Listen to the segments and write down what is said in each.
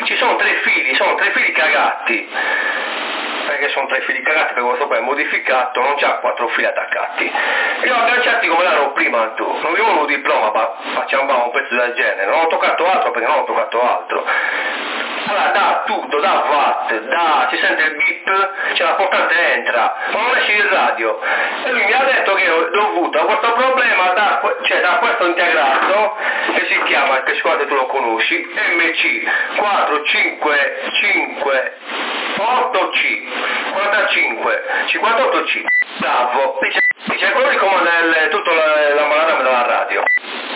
ci sono tre fili cagati, perché sono tre fili cagati, perché questo qua è modificato, non c'ha 4 fili attaccati. Li ho agganciati come l'hanno prima tu, non mi vuole un diploma, ma facciamo un pezzo del genere, non ho toccato altro perché non ho toccato altro. Allora dà tutto, dà watt, si sente il beep, c'è la portante entra, ma non esce il radio. E lui mi ha detto che è dovuto a questo problema da questo integrato che si chiama, che sicuramente tu lo conosci, MC 455 8C 45 58C. Bravo, dice quello che comanda tutta la malata della radio.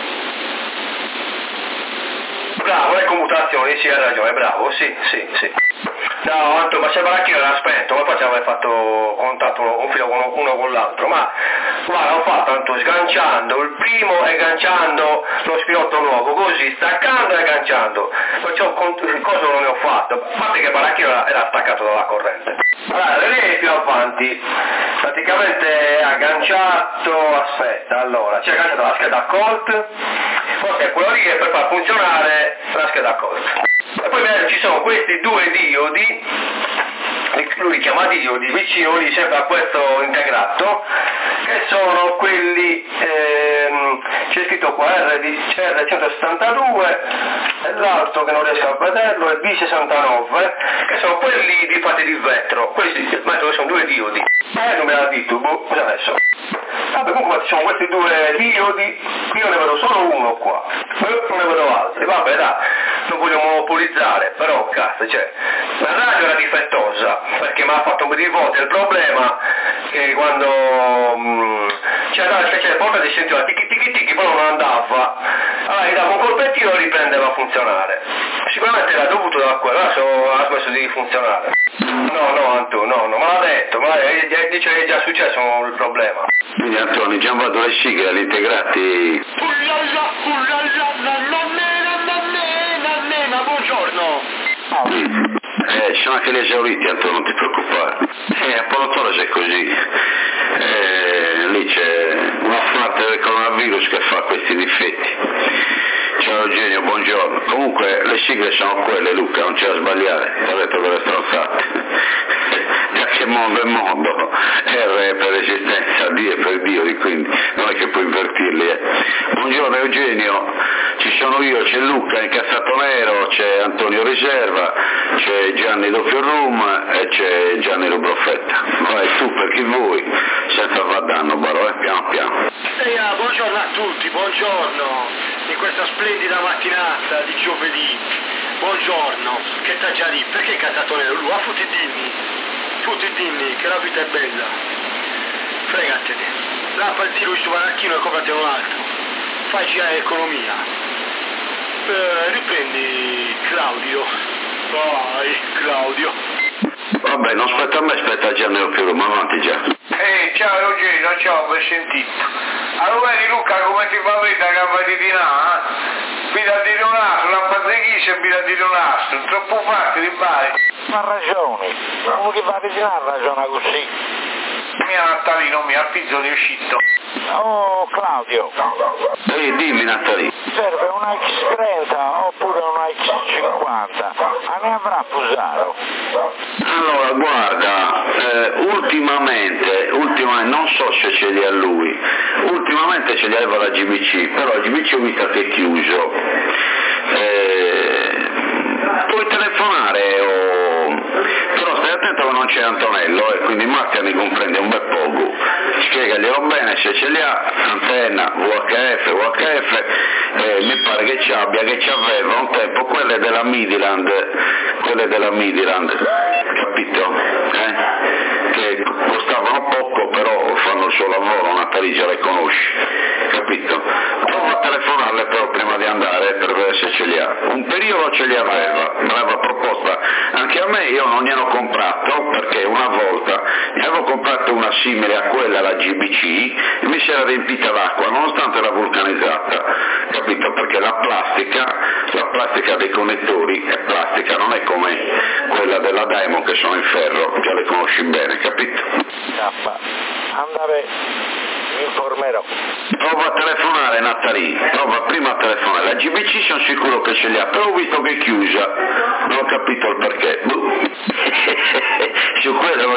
Bravo, le commutazioni, sì, hai ragione, bravo, sì. No, Anto, ma se Baracchino era spento, ma poi ci avrei fatto contatto un filo uno con l'altro, ma guarda, ho fatto Anto sganciando il primo e agganciando lo spinotto nuovo, così, staccando e agganciando, perciò cosa non ne ho fatto, a parte che Baracchino era staccato dalla corrente. Allora, lei più avanti, praticamente agganciato, aspetta, allora, c'è agganciato la scheda Colt, forse è quello lì che per far funzionare la scheda Colt. E poi ci sono questi due diodi, lui li chiama diodi, vicino lì sempre a questo integrato, che sono quelli, c'è scritto qua R172 e l'altro che non riesco a vederlo è B69, che sono quelli di fatti di vetro, questi sono due diodi. Non me l'ha detto, cosa adesso? Vabbè, comunque ci sono questi due diodi, io ne vedo solo uno qua, non ne vedo altri, vabbè dai, non voglio monopolizzare, però cazzo, la radio era difettosa, perché mi ha fatto un po' di volte, il problema che quando c'era il porta di sentiva ticchi, poi non andava, allora gli davo un colpettino e riprendeva a funzionare, sicuramente era dovuto da quello, adesso ha smesso di funzionare. No, Antonio, no, me l'ha detto, dice che è già successo il problema. Quindi Antonio, già vado le sigle all'integrati. Nannena, buongiorno. Sono anche gli esauriti, Antonio, non ti preoccupare. A Polottolo c'è così. Lì c'è una parte del coronavirus che fa questi difetti. Ciao Eugenio, buongiorno. Comunque le sigle sono quelle, Luca, non c'è da sbagliare, ti ho detto che le stronzate. Già che mondo è mondo, R è per esistenza, D è per Dio, quindi non è che puoi invertirli. Buongiorno Eugenio, ci sono io, c'è Luca incazzato nero, c'è Antonio Riserva, c'è Gianni Doppio Room e c'è Gianni Rubrofetta. Vai tu per chi vuoi, senza far danno Baro, piano piano. Buongiorno a tutti, buongiorno. In questa splendida mattinata di giovedì, buongiorno, che t'ha già lì, perché cazzato nero? Lui, tutti dimmi che la vita è bella, fregatene, lampati lui su Baracchino e comprate un altro, fai girare l'economia, riprendi Claudio, vai Claudio. Vabbè, non spetta a me, spetta a Gianni Doppio, ma avanti già. Ciao Eugenio, non ci ho mai sentito. Allora vedi Luca come ti fa vedere la gamba di dinà? Vita di donato, la panzechiccia e vita di donato, troppo facile, vai. Ma ragioni, come che va di dinà ragiona così? Mia Natalino, mia pizzo di uscito. Oh Claudio. Dimmi Natalino. Serve una X30 oppure una X50, ne avrà Fusaro? Allora guarda, ultimamente non so se ce li ha lui, ultimamente ce li aveva la GBC, però la GBC ho visto che è chiuso, puoi telefonare però stai attento che non c'è Antonello e quindi Mattia ne comprende un bel poco, spiegaglielo bene se ce li ha, antenna, VHF, mi pare che ci aveva un tempo quelle della Midland, capito? Che costavano poco però fanno il suo lavoro, Natalizia le conosci, capito? Prova a telefonarle però prima di andare per vedere se ce li ha. Un periodo ce li aveva, me l'aveva proposta anche a me, io non gliene ho comprato perché una volta ne avevo comprato una simile a quella, la GBC, e mi si era riempita d'acqua nonostante era vulcanizzata, capito? Perché la plastica dei connettori è plastica, non è come quella della Diamond che sono in ferro, già le conosci bene, capito? Andare, mi informerò. Prova a telefonare Natalì, prova prima a telefonare, la GBC sono sicuro che ce li ha, però ho visto che è chiusa, non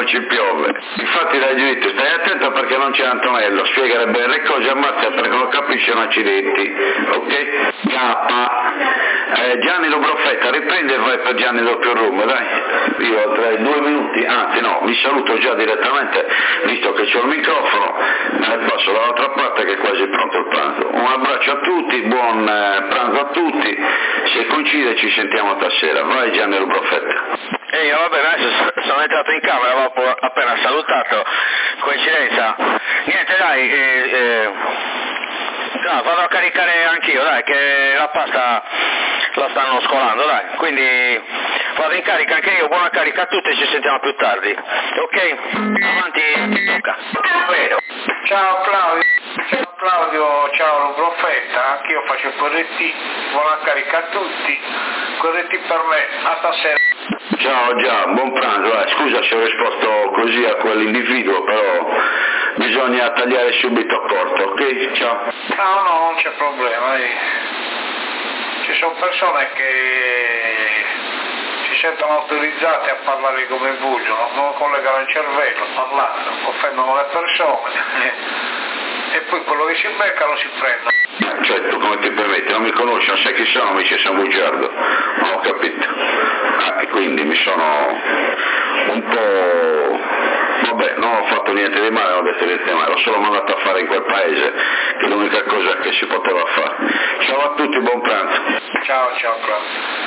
non ci piove. Infatti dai dritto, stai attento perché non c'è Antonello, spiegare bene le cose, ammazza perché non capisce non accidenti, ok? Gianni Lo Profeta, riprendi e vai per Gianni Doppio Room, dai. Io tra 2 minuti, anzi no, vi saluto già direttamente, visto che c'ho il microfono, me ne passo dall'altra parte che è quasi pronto il pranzo. Un abbraccio a tutti, buon pranzo a tutti, se coincide ci sentiamo stasera. Vai Gianni Lo Profeta. Io vabbè, adesso sono entrato in camera, avevo appena salutato, coincidenza. Niente dai, vado a caricare anch'io, dai, che la pasta la stanno scolando, dai, quindi vado in carica anche io, buona carica a tutti e ci sentiamo più tardi, ok? Avanti, tocca. Ciao Claudio, ciao Lo Profeta, anch'io faccio il corretti, buona carica a tutti, corretti per me, a stasera. Ciao già, buon pranzo, scusa se ho risposto così a quell'individuo, però bisogna tagliare subito corto, ok? Ciao. No, non c'è problema, ci sono persone che si sentono autorizzate a parlare come vogliono, non collegano il cervello parlando, offendono le persone e poi quello che si becca lo si prende. Cioè tu come ti permetti? Non mi conosci, non sai chi sono, mi dice sono bugiardo, non ho capito. E quindi mi sono un po'... vabbè, non ho fatto niente di male, non ho detto niente di male, l'ho solo mandato a fare in quel paese, che è l'unica cosa che si poteva fare. Ciao a tutti, buon pranzo. Ciao Claudio.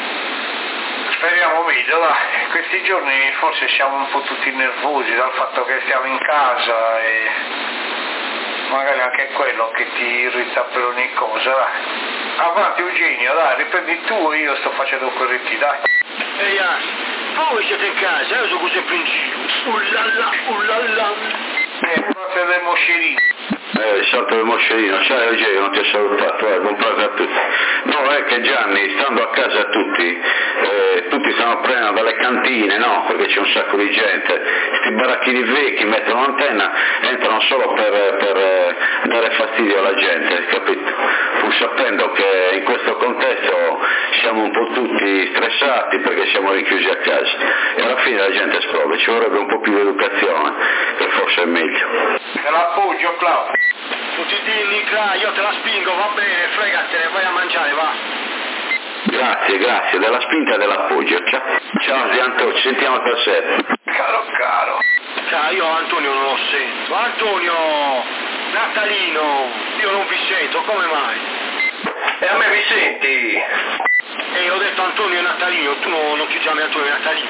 Speriamo meglio, dai, questi giorni forse siamo un po' tutti nervosi dal fatto che stiamo in casa e magari anche quello che ti irrita per ogni cosa, dai. Avanti Eugenio, dai, riprendi tu e io sto facendo corretti, dai. Ehi, voi siete in casa, io sono sempre in giro. Ullalla. Proprio del moscerino. Salto del moscerino, ciao Eugenio, non ti ho salutato, buon pranzo a tutti. No, è che Gianni, stando a casa tutti stanno prendendo dalle cantine, no? Perché c'è un sacco di gente, sti baracchini vecchi mettono l'antenna, entrano solo per dare fastidio alla gente, capito? Pur sapendo che in questo contesto siamo un po' tutti stressati perché siamo richiusi a casa e alla fine la gente esplode, ci vorrebbe un po' più di educazione, che forse è meglio. Te l'appoggio Claudio. Tutti dimmi, io te la spingo, va bene, fregatene, vai a mangiare, va. Grazie, della spinta e dell'appoggio. Ciao Antonio, ci sentiamo stasera. Caro. Io Antonio non lo sento. Antonio, Natalino, io non vi sento, come mai? E a me mi senti? Ho detto Antonio e Natalino, tu non ti chiami Antonio e Natalino?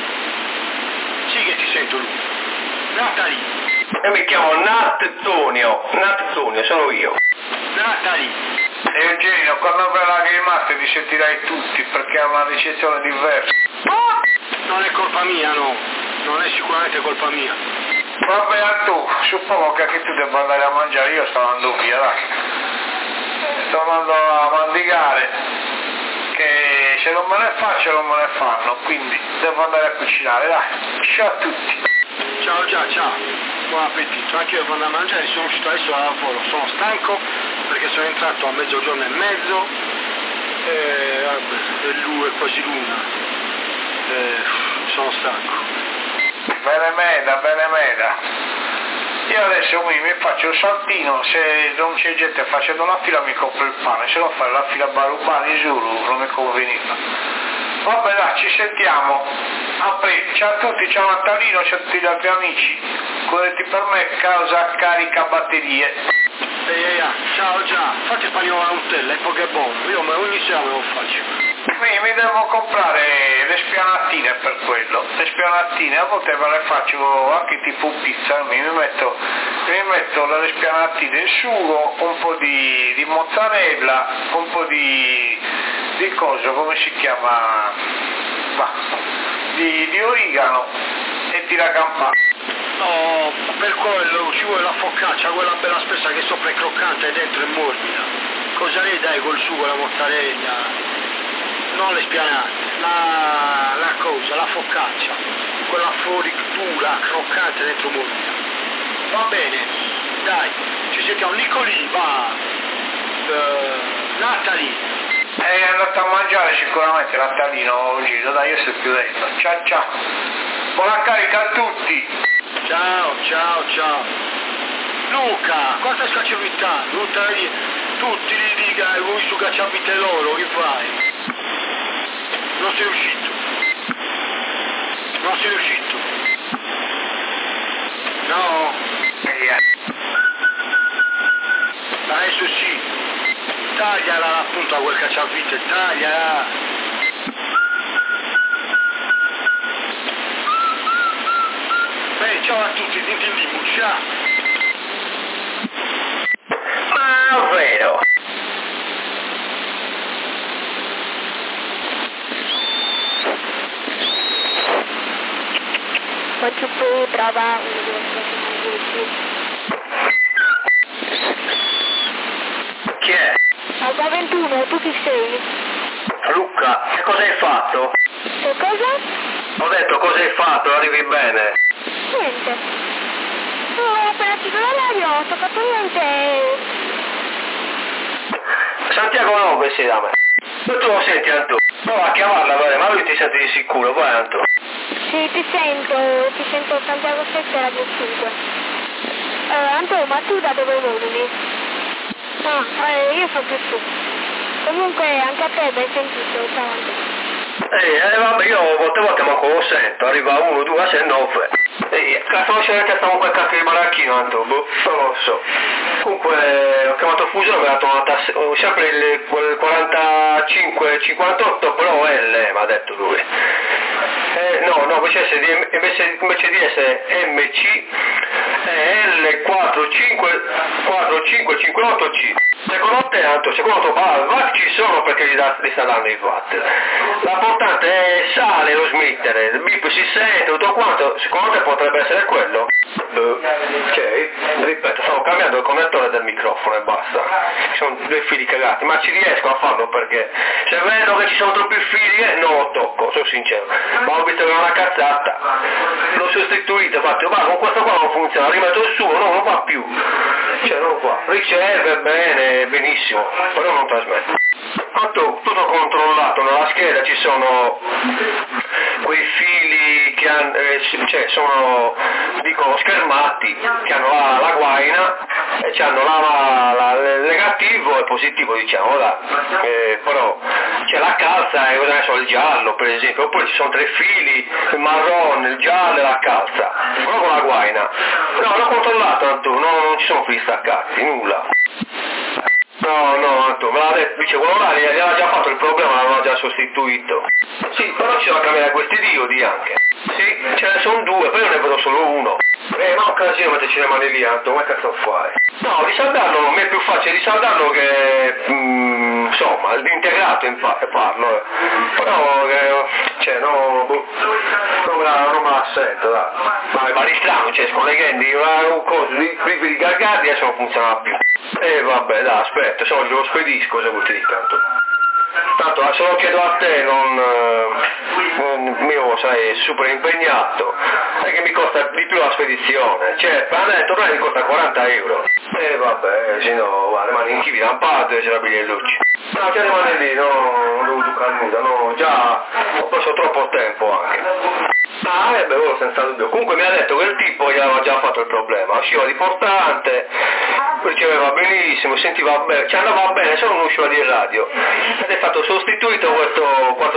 Sì che ti sento lui. Natalino. Io mi chiamo Nattonio, sono io. Natalino. Eugenio, quando verrà che rimaste vi sentirai tutti perché è una ricezione diversa. Non è colpa mia, no, non è sicuramente colpa mia. Vabbè tu, suppongo che anche tu debba andare a mangiare, io sto andando via, dai. Sto andando a mandigare, che se non me ne faccio non me ne fanno, quindi devo andare a cucinare, dai. Ciao a tutti. Ciao. Buon appetito, anche io devo andare a mangiare, sono uscito adesso dal lavoro, sono stanco perché sono entrato a mezzogiorno e mezzo è quasi l'una, sono stanco. Bene meda. Io adesso mi faccio il saltino, se non c'è gente facendo la fila mi compro il pane, se no fare la fila barubani giuro non mi conveniva. Vabbè dai, ci sentiamo. Ciao a tutti, ciao Natalino, ciao a tutti gli altri amici. Corretti per me, causa carica batterie. Ciao già, fate spagnolo a Nutella, è poche bombe, io ogni sera me lo faccio. Mi devo comprare le spianattine per quello, le spianattine, a volte me le faccio anche tipo pizza, mi metto le spianattine in sugo, un po' di mozzarella, un po' di coso, come si chiama? Di origano e tira campana. No, per quello ci vuole la focaccia, quella bella spessa che sopra è croccante e dentro è morbida. Cosa ne dai col sugo, la mozzarella? Non le spianate, la cosa, la focaccia, quella fuori dura, croccante dentro morbida. Va bene, dai, ci sentiamo. Nicolì, va. Natalie. È andato a mangiare sicuramente Natalino, Gino, dai, io sto chiudendo. Ciao. Buona carica a tutti. Ciao. Luca, cosa scacciavità? Tutti li dica lui su cacciavite loro, che fai? Non sei uscito. No. Adesso sì. Tagliala la punta a quel cacciavite, tagliala. Ciao a tutti, Tintin ciao. Ma vero. Faccio poi brava. Chi è? Alba 21, tu chi sei? Luca, che cosa hai fatto? Che cosa? Ho detto cosa hai fatto, arrivi bene. Niente. Ho appena finito la radio, ho toccato niente. Santiago no, sì da me. Tu lo senti Anto? Prova a chiamarla, vale, ma lui ti sente di sicuro, vai Anto. Sì, ti sento Santiago 7 Radio 5. Anto, ma tu da dove voli? No, io sono più su. Comunque anche a te ben sentito, ciao Anto. Vabbè, io molte volte manco lo sento, arriva 1, 2, 6, 9. Cazzo, che stavo quel cazzo di baracchino, Anto, boh, non lo so. Comunque, ho chiamato Fuso, mi ha dato sempre quel 45-58, però L, mi ha detto lui. No, invece di essere MC, L4558C. Secondo te, Anto, secondo tuo padre, ci sono perché gli sta dando i watt. L'importante è sale lo smettere, il bip si sente, tutto quanto, secondo te potrebbe essere quello? Ok, ripeto, stavo cambiando il connettore del microfono e basta. Ci sono due fili cagati, ma ci riesco a farlo perché se vedo che ci sono troppi fili non lo tocco, sono sincero. Ma ho visto che è una cazzata, l'ho sostituito, infatti, ma con questo qua non funziona, rimetto il suo, no, non va più. Cioè non va, riceve bene, benissimo, però non trasmette. Tutto controllato, nella scheda ci sono quei fili che hanno, sono, dico, schermati, che hanno la guaina e hanno il negativo e il positivo, diciamo, però c'è la calza e cosa ne so, il giallo per esempio, oppure ci sono 3 fili, il marrone, il giallo e la calza, però con la guaina. No, l'ho controllato, Antu, non ci sono fili staccati, nulla. No, Anto, me l'ha detto, dice quello là gli aveva già fatto il problema, l'aveva già sostituito. Sì, però ci va a cambiare questi diodi anche. Sì, ce ne sono 2, poi io ne vedo solo uno. Ma un casino metterci le mani lì, Anto, come cazzo fai? No, risaldarlo, a me è più facile risaldarlo che, insomma, l'integrato in parlo. Però, non me la sento, dai. Ma di strano, cioè, scollegando una cosa, di gargardi adesso non funziona più. Vabbè, dai, aspetta, se oggi lo spedisco, cosa vuol dire tanto? Tanto, se lo chiedo a te, mio, sai, super impegnato, perché mi costa di più la spedizione, cioè, per me tornare mi costa 40 euro. Vabbè, se no, guarda, rimane in chivi lampate e c'è la bigliellucci. No, già rimane lì, non devo toccare nulla, no, già ho perso troppo tempo anche. Quello senza dubbio. Comunque mi ha detto che il tipo gli aveva già fatto il problema, usciva di portante, riceveva benissimo, sentiva bene, ci andava bene, solo non usciva di radio. Ed è stato sostituito questo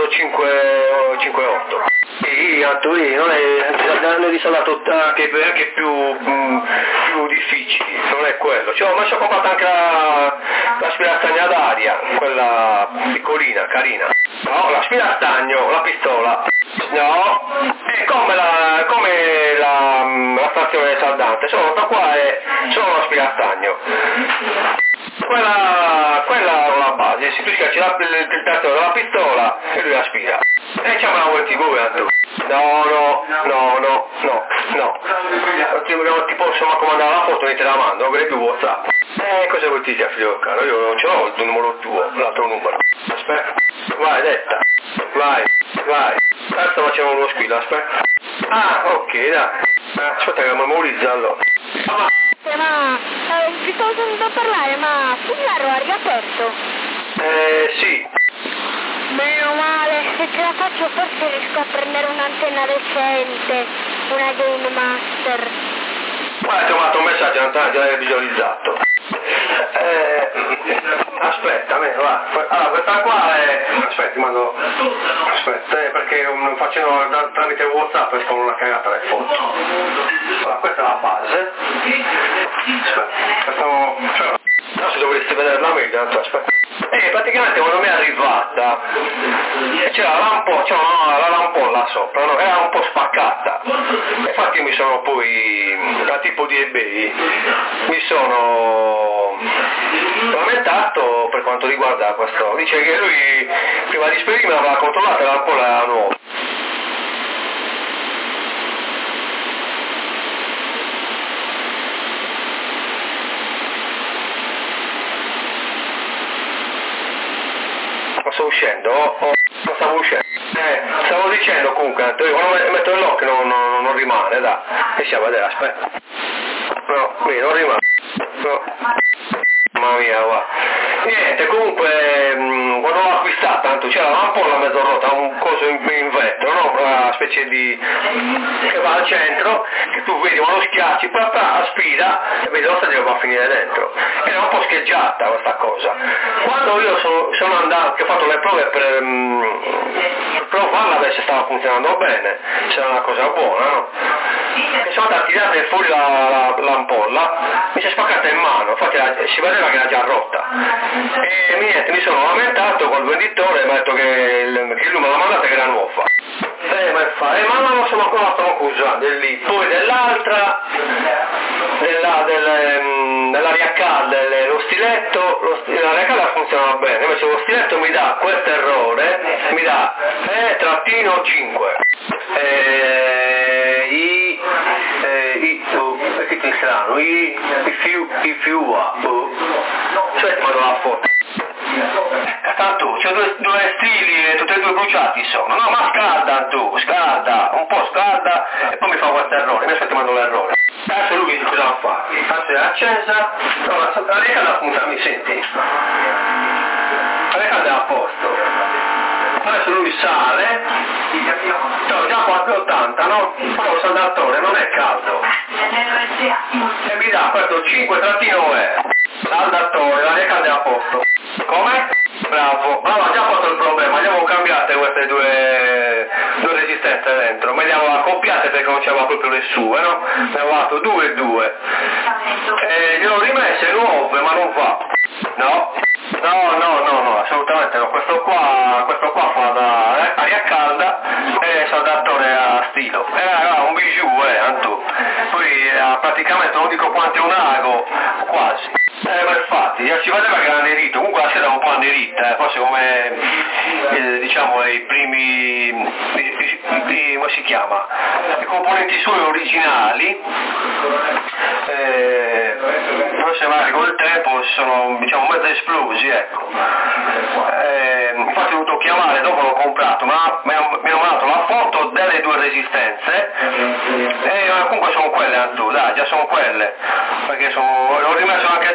4558. Sì, Antolini, non è, hanno risaldato anche più difficili, non è quello. Ma ci ho comprato anche l'aspirastagno ad aria, quella piccolina, carina. No, l'aspirastagno, la pistola. No, è come la stazione saldante, solo da qua è solo l'aspirastagno. Quella è la base, se tu schiacci il tasto della pistola e lui aspira. E chiama la web TV, Anto. No. Non ti posso mandare la foto e te la mando, non vedi più WhatsApp. Cosa vuoi dire, figlio caro? Io non ce l'ho il numero tuo, l'altro numero. Aspetta, vai, detta. Vai. Adesso facciamo uno squillo, aspetta. Ok, dai. Aspetta che memorizza allora. Ma ti stavo sentendo parlare, ma Fugnaro ha riaperto? Sì. Meno male, se ce la faccio forse riesco a prendere un'antenna decente, una Game Master. Ma ti ho mandato un messaggio, non già l'hai visualizzato. Aspetta, almeno va. Allora, questa qua è... Aspetta, ti mando... Aspetta, perché facendo tramite WhatsApp e con una cagata le foto. Allora, questa è la base. Aspetta, se dovresti vederla meglio, aspetta. Praticamente quando mi è arrivata c'era la lampolla sopra, no? Era un po' spaccata. Infatti mi sono poi, da tipo di eBay, mi sono lamentato per quanto riguarda questo. Dice che lui prima di spedire aveva controllato e la lampolla era nuova. Sto uscendo, stavo uscendo. Stavo dicendo comunque, quando metto l'occhio non rimane, dai. E siamo a vedere, aspetta. No, qui non rimane. No. Mamma mia, va. Niente, comunque, quando l'ho acquistata, tanto c'era l'ampolla mezzo rotta, un coso in vetro, no? Una specie di... che va al centro, che tu vedi quando schiacci, aspira e vedi lo stadio che va a finire dentro. Era un po' scheggiata questa cosa. Quando io sono andato, che ho fatto le prove per provarla a vedere se stava funzionando bene, se era una cosa buona, no? E sono andata a tirare fuori l'ampolla, mi si è spaccata in mano, infatti si vedeva che era già rotta. E niente, mi sono lamentato col venditore e mi ha detto che lui me l'ha mandata che era nuova. Ma non lo so ancora, la stavo accusando lì. Poi dell'altra, dell'aria calda, lo stiletto, l'aria calda funzionava bene, invece lo stiletto mi dà questo errore, mi dà E-5. Che ti strano, i fiua, cioè quando la foto. Tanto, c'è due stili e tutti e due bruciati sono, no ma scalda, un po' scalda e poi mi fa questo errore, mi aspetta mando l'errore. Adesso lui cosa va a fare? Adesso è accesa, no, la calda funziona, mi senti? La calda è a posto. Adesso lui sale, già 480, no? Però il saldatore non è caldo. E mi dà questo 5-E. Saldatore, la calda è a posto. Come? Bravo, ha già fatto il problema, abbiamo cambiate queste due resistenze dentro, ma le abbiamo accoppiate perché non c'aveva proprio le sue, no? Ne avevo fatto 2 e 2. E le ho rimesse nuove, ma non va. No, assolutamente no, questo qua fa da aria calda e saldatore a stilo. Era un bijou, Antu. Poi praticamente non dico quanto è un ago, quasi. Infatti, si vedeva che era annerito, comunque la sera è un po' annerita, forse come diciamo i primi, come si chiama, i componenti suoi originali, forse magari con il tempo sono diciamo mezzo esplosi, ecco. Infatti ho dovuto chiamare, dopo l'ho comprato, ma mi hanno mandato la foto delle due resistenze e comunque sono quelle Antu, dai, già sono quelle, perché ho rimesso anche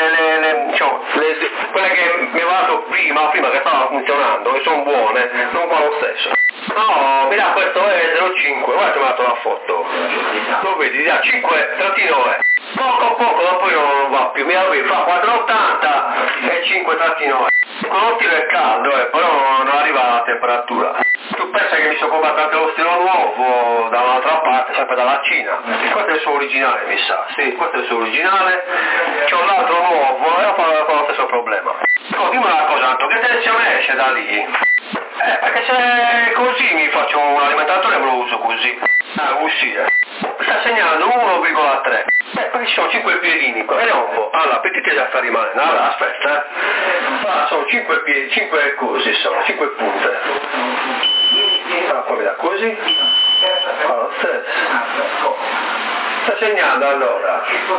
quelle che mi aveva dato prima che stavano funzionando, che sono buone, non fa lo stesso. No, mi dà questo è 05, guarda che mi ha dato la foto. Lo vedi, dà 5-E. Poco, dopo io non va più, fa 480 e 5-E. Con lo stile è caldo, però non arriva alla temperatura. Tu pensa che mi sono comprato anche lo stile nuovo da un'altra parte, sempre dalla Cina. Questo è il suo originale, mi sa. Sì, questo è il suo originale. C'ho un altro nuovo e ho fatto lo stesso problema. No, dimmi una cosa, Anto, che tensione esce da lì? Perché se così mi faccio un alimentatore me lo uso così. Uscire. Sta segnando 1,3. Perché ci sono 5 piedini qua. Vediamo un po'. Allora, perché già sta rimanendo? Allora, aspetta. Allora, sono 5 piedi, 5 così sono, 5 punte. Allora, poi da così. Allora, stesso. Sta segnando allora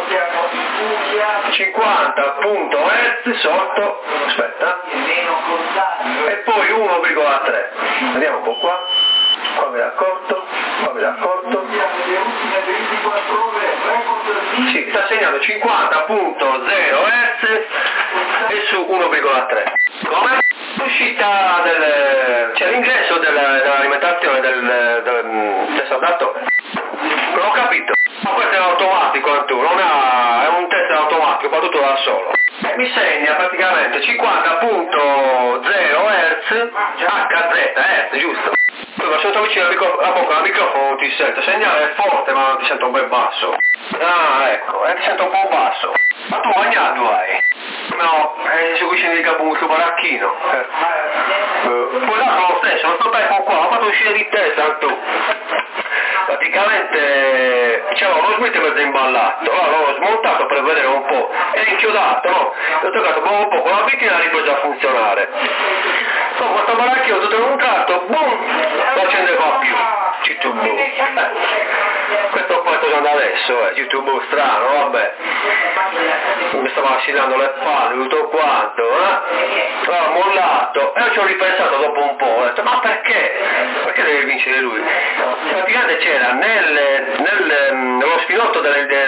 50.Hz sotto, aspetta, e poi 1,3. Vediamo un po' qua mi raccordo. Sì, sta segnando 50.0 Hz e su 1,3. Come? l'uscita cioè l'ingresso dell'alimentazione del soldato, non ho capito, ma questo è automatico Antù, è un test automatico, fa tutto da solo. Mi segna praticamente 50.0 Hz, HZ, giusto? Poi ma sotto vicino alla bocca al microfono ti sento, il segnale è forte ma non ti sento ben basso. Ah, ecco, ti sento un po' basso. Ma tu bagnato hai? No, sono vicino di capo un suo baracchino. Poi là sono lo stesso, non sto tempo qua, ho fatto uscire di testa Antù. Praticamente c'era uno Smith mezzo imballato, allora l'ho smontato per vedere un po', è inchiodato, no? L'ho toccato un po' con la vittina e ha ripreso a funzionare. Poi questo baracchino tutto in un tratto, boom, lo accendeva più. YouTube. Questo poi sto usando adesso, YouTube strano, vabbè. Mi stava vacillando le palle, tutto quanto, L'ho mollato e ci ho ripensato dopo un po', ho detto ma perché? Perché deve vincere lui? Praticamente c'era nello spinotto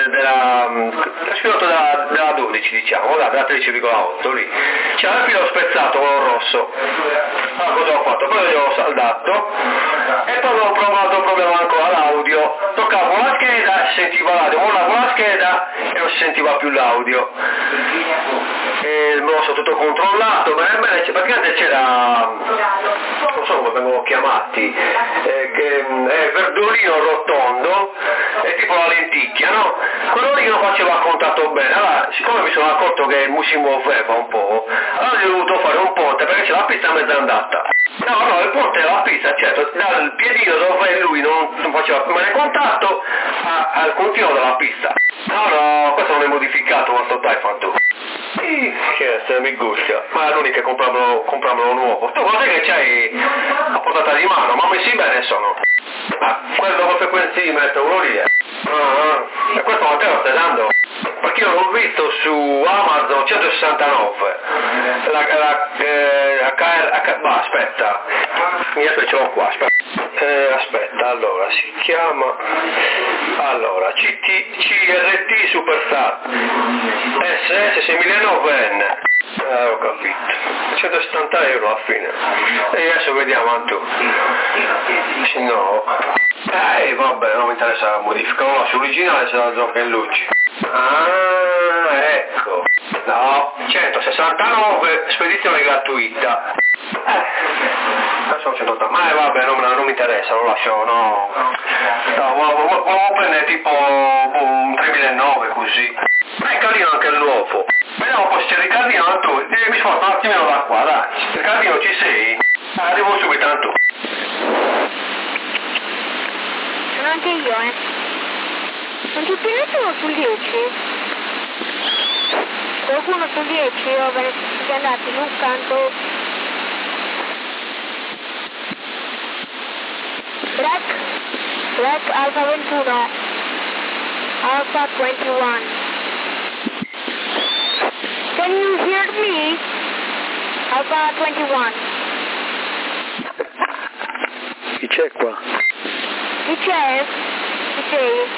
della 12 diciamo, della 13,8 lì, c'era il filo spezzato con rosso. Allora cosa ho fatto? Poi l'ho saldato e poi ho provato un problema ancora l'audio, toccavo la scheda, si sentiva l'audio, mollavo la scheda e non si sentiva più l'audio. E me lo so tutto controllato, bene, praticamente c'era, non so come vengono chiamati, verdurino rotondo, è tipo la lenticchia, no? Quello lì non faceva contatto bene, allora siccome mi sono accorto che si muoveva un po', allora ho dovuto fare un ponte perché c'è la pista mezza andata. No, il ponte della pista, certo, dal piedino dove lui non faceva bene contatto al continuo della pista. No, questo non è modificato questo Typhoon 2. Che se mi gusta, ma è l'unica che compramelo nuovo. Tu cos'è che c'hai a portata di mano? Ma messi bene sono. Ma quello con frequenzimetro, quello lì è. E questo Matteo lo stai dando? Perché io l'ho visto su Amazon 169. Aspetta. Adesso ce l'ho qua, aspetta, allora si chiama CRT Superstar SS 6009N. Ho capito, 170 euro alla fine. E adesso vediamo tu. Se no, vabbè, non mi interessa la modifica, no, sull'originale c'è la gioca in luce. Ah, ecco. No, 169, spedizione gratuita. Sono 180, ma vabbè, non mi interessa, lo lascio, no. Volevo prendere tipo un 3009 così. Ma è carino anche il nuovo. Vediamo poi se c'è il Ricardino, tu, mi sposto un attimino da qua, dai. Ricardino ci sei? Arrivo subito, Antu. Sono anche io, Non ci più nessuno sul 10? Qualcuno sul 10? Io ve ne siete andati, Luca, Antu. Black Alpha 21, Alpha 21. Can you hear me? Alpha 21. Chi c'è qua? Chi c'è? Chi sei?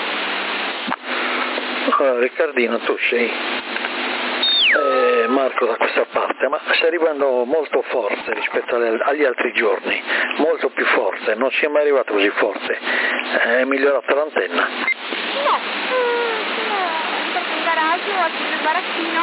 Riccardino, tu sei? Marco da questa parte, ma stai arrivando molto forte rispetto agli altri giorni, molto più forte, non si è mai arrivato così forte, è migliorata l'antenna? No, in garage, ho acceso il baracchino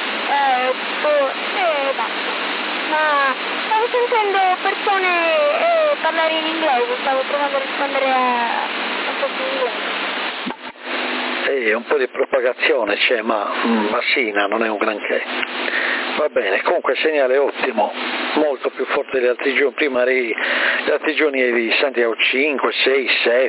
e basta, ma stavo sentendo persone parlare in inglese, stavo provando a rispondere a questo in inglese. Un po' di propagazione c'è, ma bassina, non è un granché. Va bene, comunque il segnale è ottimo, molto più forte degli altri giorni. Prima gli altri giorni eri Santiago 5, 6,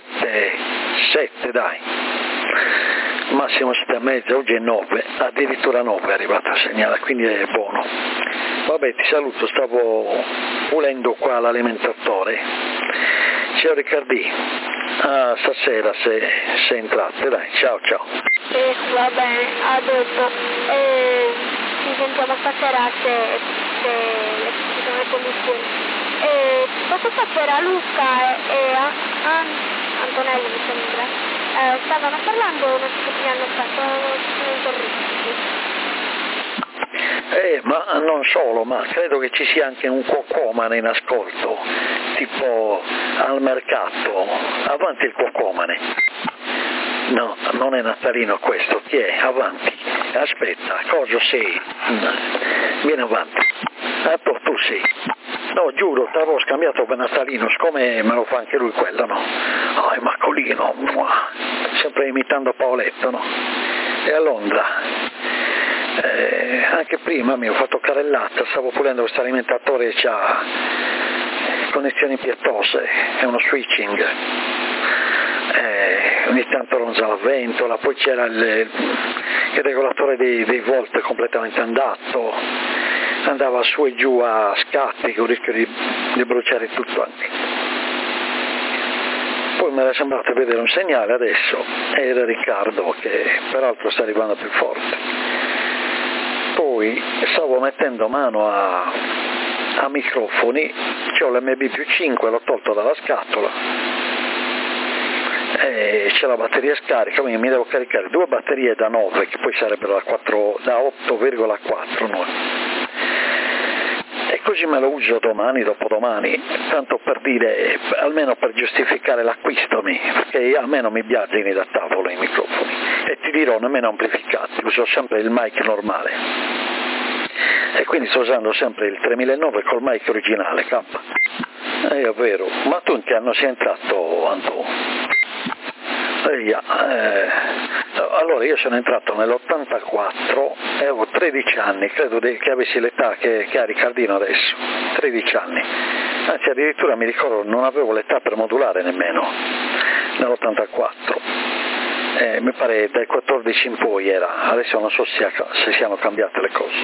7 dai. Massimo 7,5, oggi è 9, addirittura 9 è arrivato il segnale, quindi è buono. Vabbè, ti saluto, stavo pulendo qua l'alimentatore. Ciao Riccardi, stasera se entrate, dai, ciao. Va bene, a dopo. Ci sentiamo stasera se ci sono le condizioni. Questa stasera Luca e Antonello, mi sembra, stavano parlando, non so che mi hanno fatto, sono interrotti. Ma non solo, ma credo che ci sia anche un cuocomane in ascolto, tipo al mercato, avanti il cuocomane. No, non è natalino questo, chi è? Avanti, aspetta, cosa sei? Vieni avanti. Tu sì. No, giuro, te l'avevo scambiato per natalino, siccome me lo fa anche lui quello, no? Oh, Maccolino, sempre imitando Paoletto, no? E a Londra. Anche prima mi ho fatto carellata, stavo pulendo questo alimentatore che ha condizioni pietose, è uno switching, ogni tanto ronza la ventola, poi c'era il regolatore dei volt completamente andato, andava su e giù a scatti con il rischio di bruciare tutto anche. Poi mi era sembrato vedere un segnale adesso, era Riccardo che peraltro sta arrivando più forte. Poi stavo mettendo mano a microfoni, c'ho l'MB+5, l'ho tolto dalla scatola e c'è la batteria scarica, quindi mi devo caricare 2 batterie da 9 che poi sarebbero da 8,4 no? E così me lo uso domani, dopodomani, tanto per dire, almeno per giustificare l'acquisto, perché almeno mi biagini da tavolo i microfoni, e ti dirò nemmeno amplificati, uso sempre il mic normale, e quindi sto usando sempre il 3009 col mic originale K. È vero, ma tu in che anno sei entrato, Anto? Allora io sono entrato nell'84 e avevo 13 anni, credo che avessi l'età che ha Riccardino adesso, 13 anni, anzi addirittura mi ricordo non avevo l'età per modulare nemmeno nell'84, mi pare dai 14 in poi era, adesso non so se siano cambiate le cose,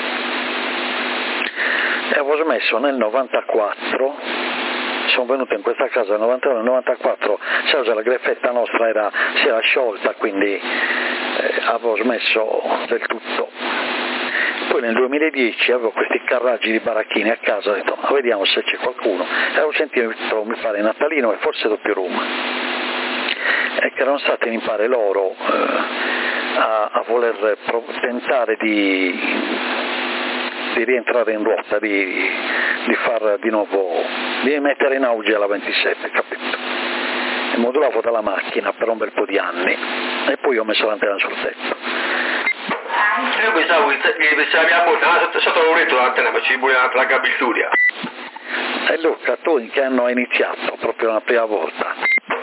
e avevo smesso nel 94. Sono venuto in questa casa nel 91-94, la greffetta nostra si era sciolta, quindi avevo smesso del tutto. Poi nel 2010 avevo questi carraggi di baracchini a casa, ho detto ma vediamo se c'è qualcuno, e avevo sentito mi pare natalino e forse doppio room, e che erano stati mi pare loro a voler tentare di rientrare in ruota, di far di nuovo, di mettere in auge la 27, capito? E modulavo dalla macchina per un bel po' di anni e poi ho messo l'antenna sul tetto. Io pensavo che se abbiamo sotto l'uretto l'antenna, ma ci vuole una tragabilturia. E Luca, tu in che anno hai iniziato? Proprio la prima volta?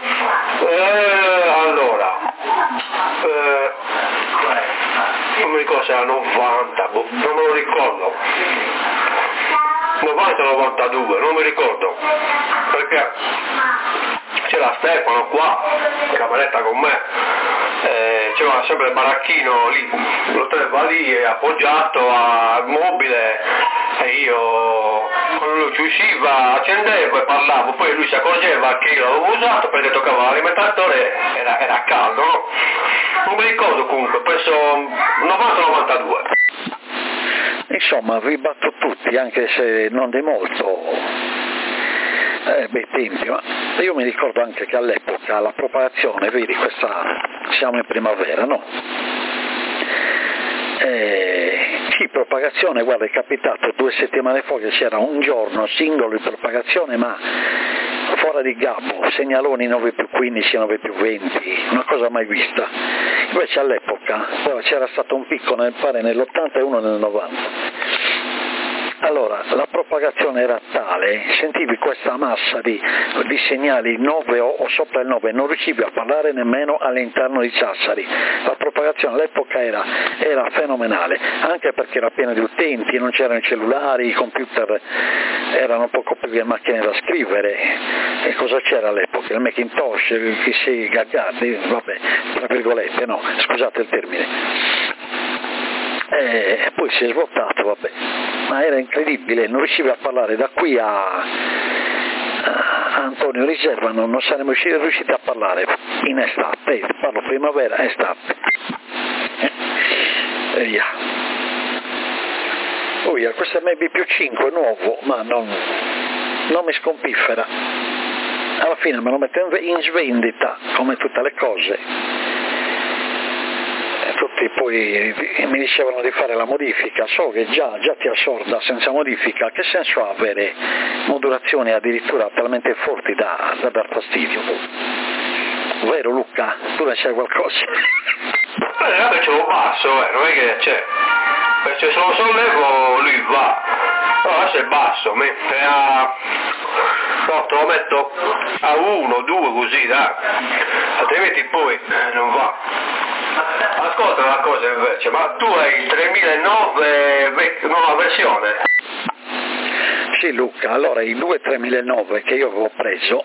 Allora, non mi ricordo se era 90, non me lo ricordo. 90-92, non mi ricordo, perché c'era Stefano qua, in cameretta con me, c'era sempre il baracchino lì, l'hotel va lì appoggiato al mobile, e io quando lui ci usciva accendevo e parlavo, poi lui si accorgeva che io l'avevo usato perché toccava l'alimentatore, era caldo, no? Non mi ricordo comunque, penso 90-92. Insomma, vi batto tutti, anche se non di molto, bei tempi, ma io mi ricordo anche che all'epoca la propagazione, vedi, siamo in primavera, no? Sì, propagazione, guarda, è capitato 2 settimane fa che c'era un giorno singolo di propagazione, ma fuori di gabbo, segnaloni 9+15, 9+20, una cosa mai vista. Invece all'epoca c'era stato un picco nell'80 e uno nel 90. Allora, la propagazione era tale, sentivi questa massa di segnali 9 o sopra il 9, non riuscivi a parlare nemmeno all'interno di Sassari. La propagazione all'epoca era fenomenale, anche perché era piena di utenti, non c'erano i cellulari, i computer erano poco più che macchine da scrivere. E cosa c'era all'epoca? Il Macintosh, il PC gaggati, vabbè, tra virgolette, no, scusate il termine. E poi si è svuotato, vabbè, ma era incredibile, non riusciva a parlare. Da qui a Antonio Riserva non saremmo riusciti a parlare in estate, parlo primavera, estate. Questo MB+5 nuovo, ma non mi scompiffera, alla fine me lo metto in svendita come tutte le cose. tutti poi mi dicevano di fare la modifica, so che già ti assorda senza modifica, che senso ha avere modulazioni addirittura talmente forti da dar fastidio? Vero Luca? Tu ne sai qualcosa? Vabbè, ce lo basso, non è che c'è. Se lo sollevo lui va. No, adesso è basso, mentre no, te lo metto a 1, 2 così, dai. Altrimenti poi non va. Ascolta una cosa invece, ma tu hai il 3009 nuova versione? Sì Luca, allora i due 3009 che io avevo preso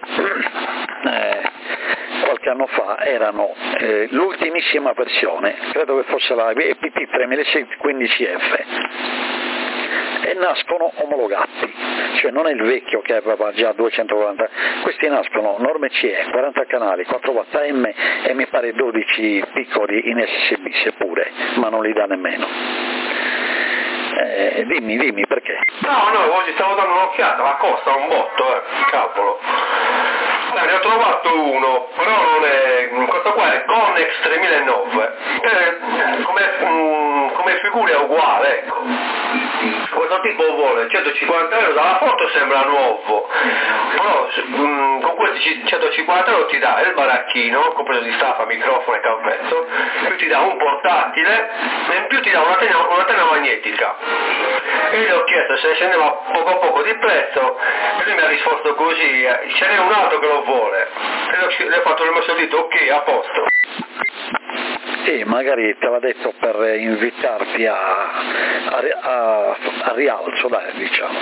qualche anno fa erano l'ultimissima versione, credo che fosse la EPT 3615F, e nascono omologati, cioè non è il vecchio che aveva già 240, questi nascono norme CE, 40 canali, 4 watt AM e mi pare 12 piccoli in SSB seppure, ma non li dà nemmeno. Dimmi perché? No, oggi stavo dando un'occhiata, ma costa un botto, cavolo. Ne ho trovato uno, però non è, questo qua è Connex 3009, come figura è uguale, ecco. Questo tipo vuole 150 euro, dalla foto sembra nuovo, però con questi 150 euro ti dà il baracchino, compreso di staffa, microfono e cavetto, più ti dà un portatile e in più ti dà un'antenna magnetica. E gli ho chiesto se scendeva poco a poco di prezzo e lui mi ha risposto così, ce n'è un altro che lo vuole, e le ho fatto il mio dito, ok, a posto. Sì, magari te l'ha detto per invitarti a rialzo, dai, diciamo.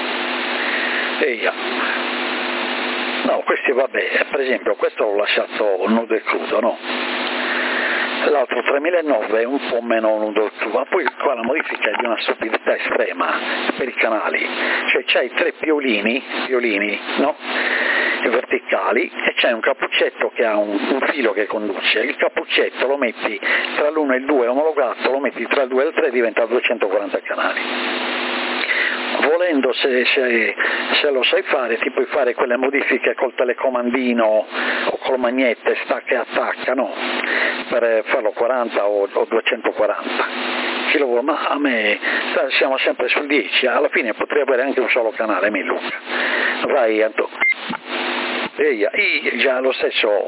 No, questi vabbè, per esempio questo l'ho lasciato nudo e crudo, no? L'altro 3009 è un po' meno nudo e crudo, ma poi qua la modifica è di una stupidità estrema per i canali, cioè c'hai 3 piolini, no? Verticali, e c'è un cappuccetto che ha un filo che conduce, il cappuccetto lo metti tra l'1 e il 2 omologato, lo metti tra il 2 e il 3 diventa 240 canali. Volendo, se lo sai fare, ti puoi fare quelle modifiche col telecomandino o col magnete stacca e attacca, no? Per farlo 40 o 240. Chi lo vuole? Ma a me siamo sempre sul 10, alla fine potrei avere anche un solo canale, Luca. Vai Antonio. Già lo stesso,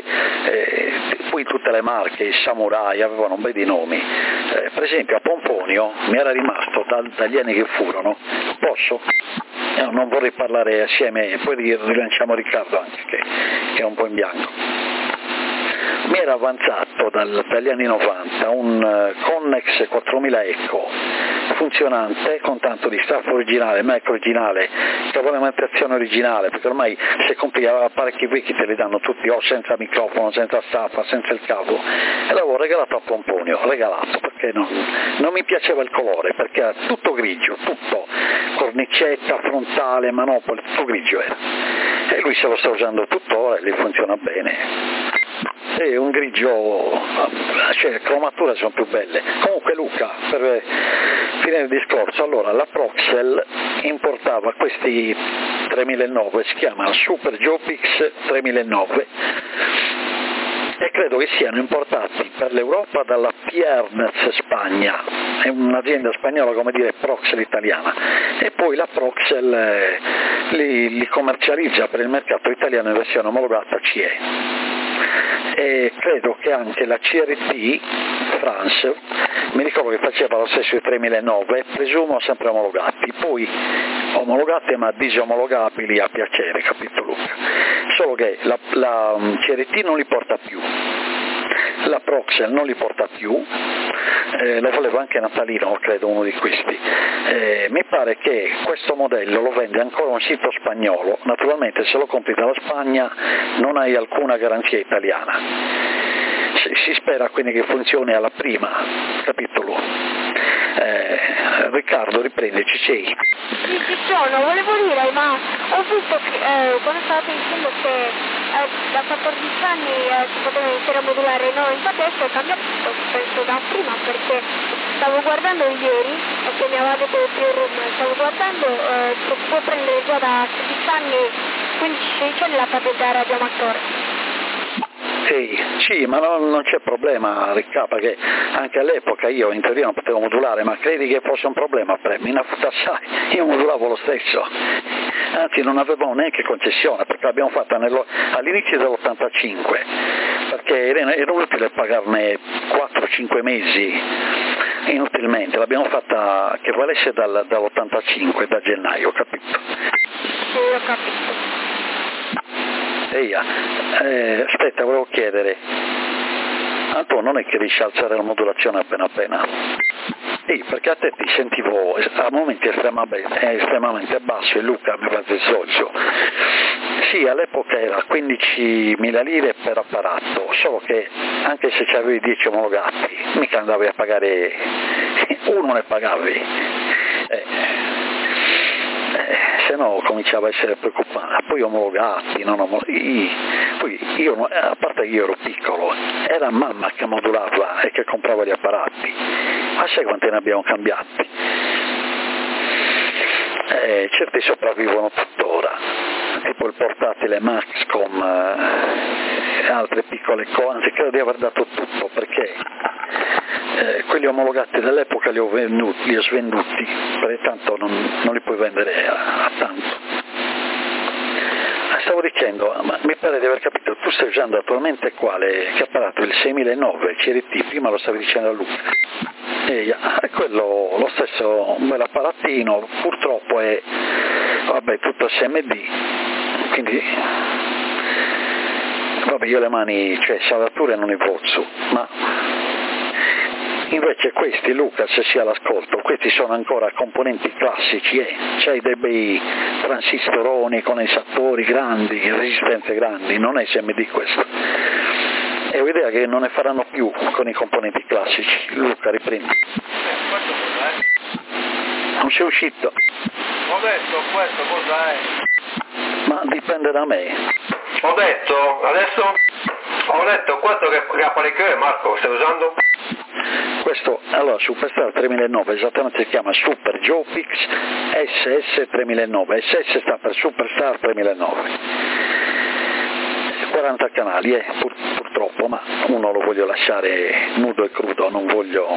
poi tutte le marche, i Samurai avevano un bel di nomi, per esempio a Pomponio mi era rimasto dagli anni che furono, posso? Non vorrei parlare assieme, poi rilanciamo Riccardo anche che è un po' in bianco. Mi era avanzato dagli anni 90 un Connex 4000 Eco funzionante con tanto di staff originale, Mac originale, cavallamentazione originale, perché ormai se compri apparecchi vecchi te li danno tutti o senza microfono, senza staffa, senza il cavo, e l'avevo regalato a Pomponio, perché non mi piaceva il colore, perché era tutto grigio, tutto, cornicetta, frontale, manopole, tutto grigio era, e lui se lo sta usando tuttora e gli funziona bene. È un grigio, cioè le cromature sono più belle. Comunque Luca, per finire il discorso, allora la Proxel importava questi 3009, si chiamano Super Jopix 3009 e credo che siano importati per l'Europa dalla Piernez Spagna, è un'azienda spagnola come dire Proxel italiana, e poi la Proxel li commercializza per il mercato italiano in versione omologata CE. E credo che anche la CRT France, mi ricordo che faceva lo stesso i 3009, presumo sempre omologati, poi omologate ma disomologabili a piacere, capito Luca? Solo che la CRT non li porta più, la Proxel non li porta più, lo voleva anche Natalino, credo uno di questi. Mi pare che questo modello lo vende ancora un sito spagnolo, naturalmente se lo compri dalla Spagna non hai alcuna garanzia italiana. Si spera quindi che funzioni alla prima, capitolo. Riccardo, riprendeci, sì. Sì, ci sono, volevo dire, ma ho visto quando stavate dicendo che da 14 anni si poteva iniziare a modulare, no, infatti adesso è cambiato, penso da prima, perché stavo guardando ieri, perché mi aveva detto il Playroom, stavo guardando, si può prendere già da 16 anni, 15-16 anni la patente a radioamatore. Sì, Sì, ma non c'è problema, Ricca, perché anche all'epoca io in teoria non potevo modulare, ma credi che fosse un problema per me? Io modulavo lo stesso, anzi non avevamo neanche concessione, perché l'abbiamo fatta all'inizio dell'85, perché era inutile pagarne 4-5 mesi inutilmente, l'abbiamo fatta che valesse dall'85, da gennaio, capito? Sì, ho capito. Aspetta, volevo chiedere, Antonio, non è che riesci a alzare la modulazione appena? Perché a te ti sentivo a momenti estremamente basso e Luca mi fa il solito. Sì, all'epoca era 15.000 lire per apparato, solo che anche se avevi 10 omologati, mica andavi a pagare, uno ne pagavi. Se no cominciava a essere preoccupante, poi omologati, poi io, a parte che io ero piccolo, era mamma che modulava e che comprava gli apparati, ma sai quanti ne abbiamo cambiati? Certi sopravvivono tuttora, tipo il portatile Maxcom, altre piccole cose, anzi credo di aver dato tutto, perché quelli omologati dell'epoca li ho svenduti, perché tanto non li puoi vendere a tanto. Stavo dicendo, ma mi pare di aver capito, tu stai usando attualmente che apparato? Il 6009 CRT, prima lo stavi dicendo a Luca. È quello lo stesso, un bel apparatino, purtroppo è tutto SMD, quindi io le mani, saldature non ne pozzo, ma invece questi, Luca, se sia all'ascolto, questi sono ancora componenti classici, c'hai dei bei transistoroni, condensatori grandi, resistenze grandi, non è SMD questo. E ho idea che non ne faranno più con i componenti classici. Luca, riprendi. Questo cos'è? Non sei uscito? Ho detto, questo cos'è? Ma dipende da me. Ho detto questo che apparecchio è, Marco, stai usando? Questo, allora, Superstar 3009 esattamente si chiama Super Jopix SS 3009, SS sta per Superstar 3009. 40 canali, purtroppo, ma uno lo voglio lasciare nudo e crudo, non voglio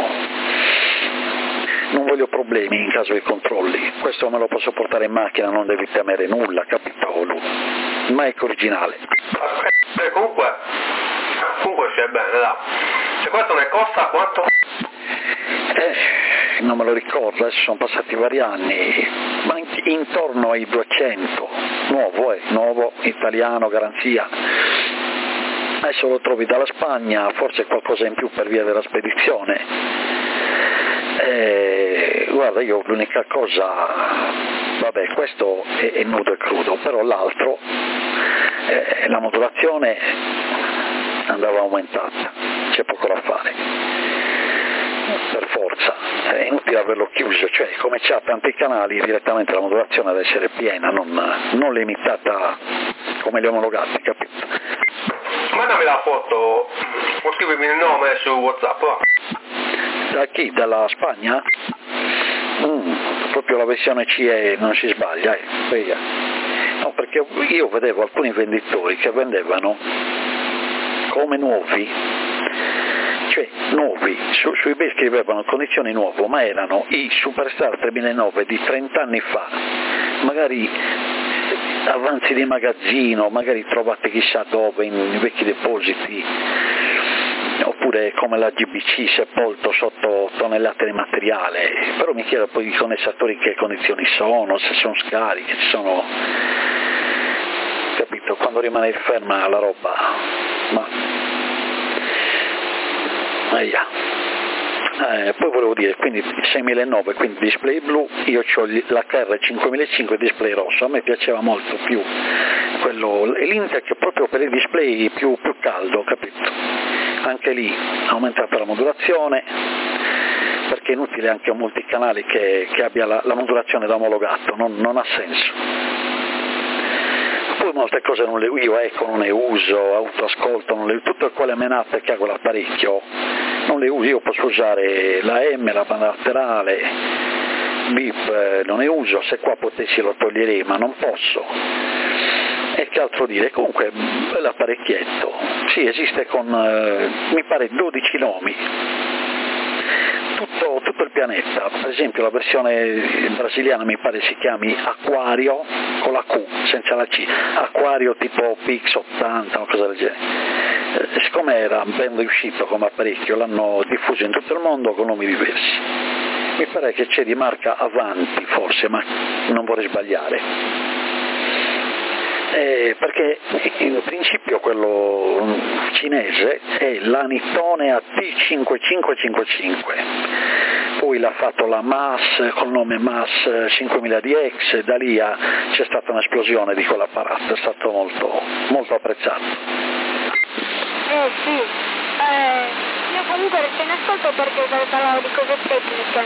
problemi in caso di controlli. Questo me lo posso portare in macchina, non devi temere nulla, capito? Ma è originale. Comunque c'è bene, dai. Se questo ne costa quanto? Non me lo ricordo, adesso sono passati vari anni, ma intorno ai 200, nuovo, italiano, garanzia. Adesso lo trovi dalla Spagna, forse qualcosa in più per via della spedizione. Guarda, io l'unica cosa, questo è nudo e crudo, però l'altro, la modulazione andava aumentata, c'è poco da fare. Per forza, è inutile averlo chiuso, come c'ha tanti canali direttamente la modulazione deve essere piena, non limitata come gli omologati, capito? Mandami la foto, o scrivimi il nome su WhatsApp, va? Da chi? Dalla Spagna? Proprio la versione CE non si sbaglia, No, perché io vedevo alcuni venditori che vendevano come nuovi, su eBay scrivevano condizioni nuove, ma erano i Superstar 3009 di 30 anni fa, magari avanzi di magazzino, magari trovate chissà dove in vecchi depositi, oppure come la GBC sepolto sotto tonnellate di materiale, però mi chiedo poi i condensatori che condizioni sono, se sono scariche, se sono, capito, quando rimane ferma la roba, poi volevo dire, quindi 6009, quindi display blu, io ho l'HR 5005 display rosso, a me piaceva molto più quello, l'Intec proprio per i display più caldo, capito? Anche lì ha aumentato la modulazione, perché è inutile anche un multicanale che abbia la modulazione da omologato, non ha senso. Poi molte cose non le uso, autoascolto non le uso, tutte quelle menate che ha quell'apparecchio non le uso, io posso usare la M, la banda laterale, BIP non ne uso, se qua potessi lo toglierei ma non posso, E che altro dire? Comunque, bell'apparecchietto, sì, esiste con, mi pare, 12 nomi, tutto il pianeta. Per esempio la versione brasiliana mi pare si chiami Aquario, con la Q, senza la C, Aquario tipo PX80 o cosa del genere. Siccome era ben riuscito come apparecchio, l'hanno diffuso in tutto il mondo con nomi diversi. Mi pare che c'è di marca Avanti forse, ma non vorrei sbagliare. Perché in principio quello cinese è l'Anittone AT5555, poi l'ha fatto la MAS col nome MAS 5000DX, e da lì c'è stata un'esplosione di quell'apparato, è stato molto, molto apprezzato. Sì, io comunque te ne ascolto perché parlavo di cose tecniche.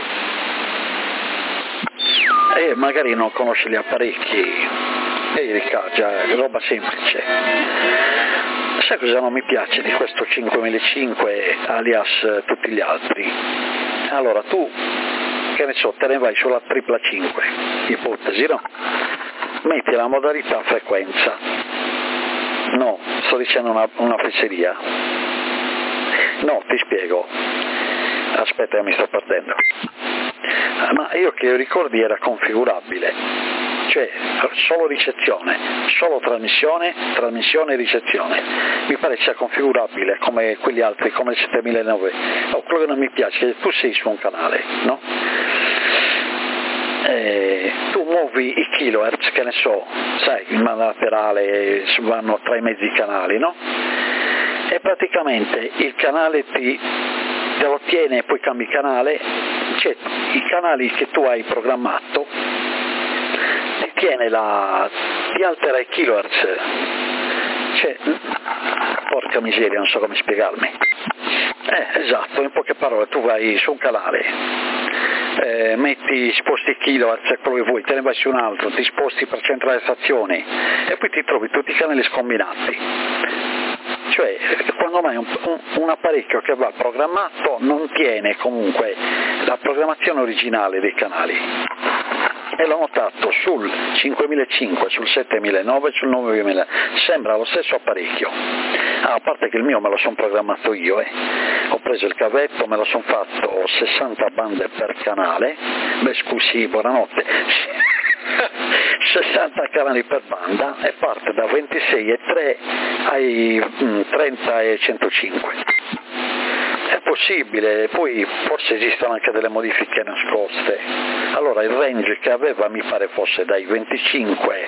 Magari non conosci gli apparecchi. Erika, già, roba semplice. Sai cosa non mi piace di questo 5005 alias tutti gli altri? Allora tu, che ne so, te ne vai sulla tripla 5, ipotesi, no? Metti la modalità frequenza. No, sto dicendo una fesseria. No, ti spiego. Aspetta che mi sto perdendo. Ma io che ricordi era configurabile. Cioè solo ricezione, solo trasmissione e ricezione. Mi pare sia configurabile come quegli altri, come il 7009. No, quello che non mi piace è che tu sei su un canale, no? Tu muovi i kilohertz, che ne so, sai, in maniera laterale vanno tra i mezzi canali, no? E praticamente il canale te lo tiene e poi cambi canale, cioè i canali che tu hai programmato ti altera i kilohertz, cioè, porca miseria, non so come spiegarmi. Esatto, in poche parole tu vai su un canale, sposti i kilohertz, quello che vuoi, te ne vai su un altro, ti sposti per centrare stazioni e poi ti trovi tutti i canali scombinati. Cioè, quando mai un apparecchio che va programmato non tiene comunque la programmazione originale dei canali. E l'ho notato sul 5005, sul 7009, sul 9000, sembra lo stesso apparecchio. A parte che il mio me lo sono programmato io, ho preso il cavetto, me lo sono fatto 60 bande per canale, beh scusi, buonanotte, 60 canali per banda e parte da 26,3 ai 30,105. È possibile, poi forse esistono anche delle modifiche nascoste. Allora il range che aveva mi pare fosse dai 25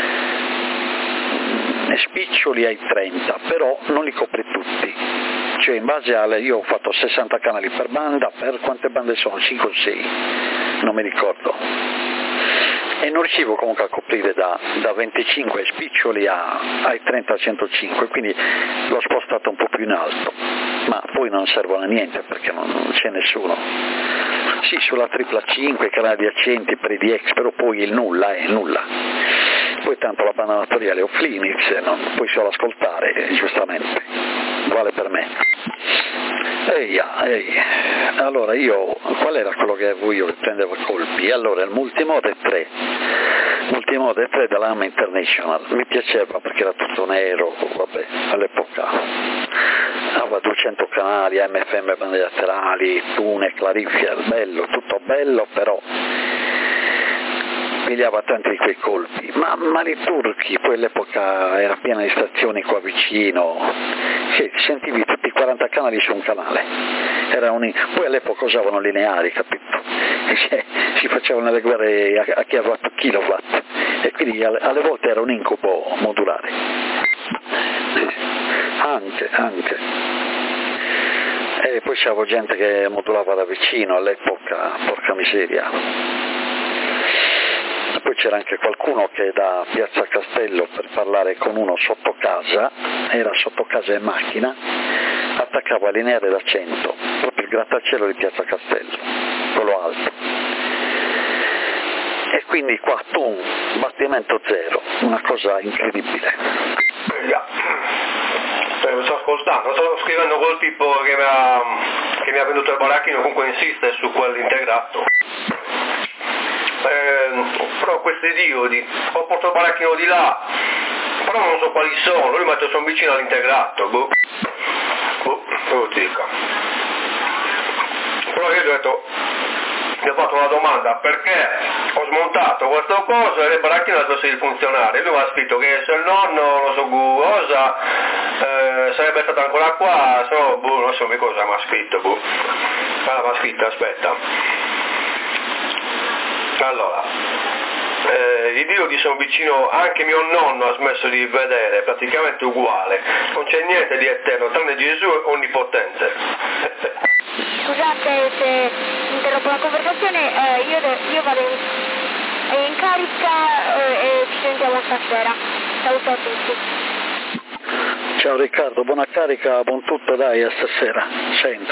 spiccioli ai 30, però non li copre tutti. Cioè in base io ho fatto 60 canali per banda, per quante bande sono? 5 o 6, non mi ricordo. E non riuscivo comunque a coprire da 25 spiccioli ai 30-105, quindi l'ho spostato un po' più in alto, ma poi non servono a niente perché non c'è nessuno. Sì, sulla tripla 5, canali adiacenti per i DX, però poi il nulla è nulla. Poi tanto la banda amatoriale o Phoenix, non puoi solo ascoltare, giustamente, vale per me. Allora qual era quello che avevo io che prendevo colpi? Allora il Multimode 3 della AMA International, mi piaceva perché era tutto nero, vabbè, all'epoca aveva 200 canali, MFM bande laterali, tune, clarifier, bello, tutto bello, però pigliava tanti di quei colpi, ma i turchi, poi all'epoca era piena di stazioni qua vicino, sentivi tutti i 40 canali su un canale, poi all'epoca usavano lineari, capito? Si facevano le guerre a chi aveva più kilowatt e quindi alle volte era un incubo modulare. Anche. E poi c'avevo gente che modulava da vicino all'epoca, porca miseria. Poi c'era anche qualcuno che da Piazza Castello per parlare con uno sotto casa, era sotto casa in macchina, attaccava lineare da 100, proprio il grattacielo di Piazza Castello, quello alto. E quindi qua, battimento zero, una cosa incredibile. Sto ascoltando, sto scrivendo col tipo che mi ha venduto il baracchino, comunque insiste su quell'integrato. Però questi diodi, ho portato il baracchino di là, però ma non so quali sono, lui mi ha detto sono vicino all'integrato, lo dico. Però io gli ho detto, gli ho fatto una domanda, perché ho smontato questo coso e le baracchine hanno smesso di funzionare. Lui mi ha scritto che se il nonno, non so cosa, sarebbe stato ancora qua, se no, non so cosa mi ha scritto, mi ha scritto, aspetta. Allora, i Dio che sono vicino, anche mio nonno ha smesso di vedere, praticamente uguale, non c'è niente di eterno, tranne Gesù onnipotente. Scusate se interrompo la conversazione, io vado in carica e ci sentiamo stasera. Saluto a tutti. Ciao Riccardo, buona carica, buon tutto, dai, a stasera, centro.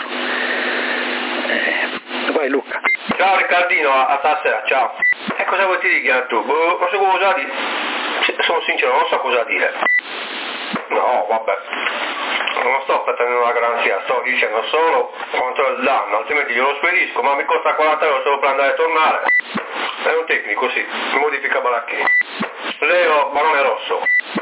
Vai Luca. Ciao Riccardino, a stasera, ciao. E cosa vuoi ti dire tu? Non so cosa dire. Sono sincero, non so cosa dire. No, vabbè. Non sto pretendendo una garanzia, sto dicendo solo contro il danno, altrimenti glielo spedisco, ma mi costa 40 euro solo per andare e tornare. È un tecnico, sì, modifica baracchini. Leo, Barone Rosso.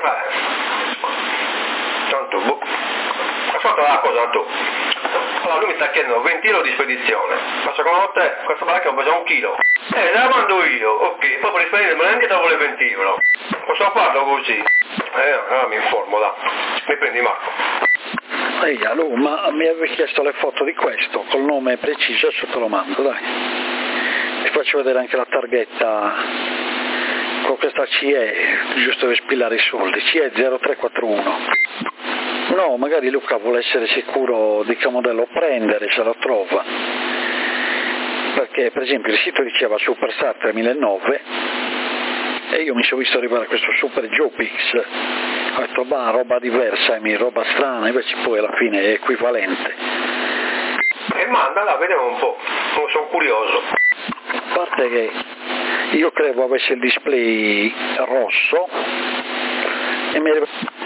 Tanto, ascolta la cosa tu. Allora lui mi sta chiedendo 20 euro di spedizione, ma secondo te questa baracca non pesa 1 chilo? La mando io, ok, poi per rispedire me ne anche dopo le 20 euro. Posso farlo così? Allora mi informo, là. Mi prendi Marco. Ehi, allora, ma mi avevi chiesto le foto di questo, col nome preciso, adesso te lo mando, dai. Ti faccio vedere anche la targhetta con questa CE, giusto per spillare i soldi, CE 0341. No, magari Luca vuole essere sicuro di che modello prendere, se lo trova. Perché per esempio il sito diceva Superstar 3009 e io mi sono visto arrivare a questo Super Jopix, ho detto bah, roba diversa, roba strana, invece poi alla fine è equivalente. E mandala, vediamo un po', sono curioso. A parte che io credo avesse il display rosso e mi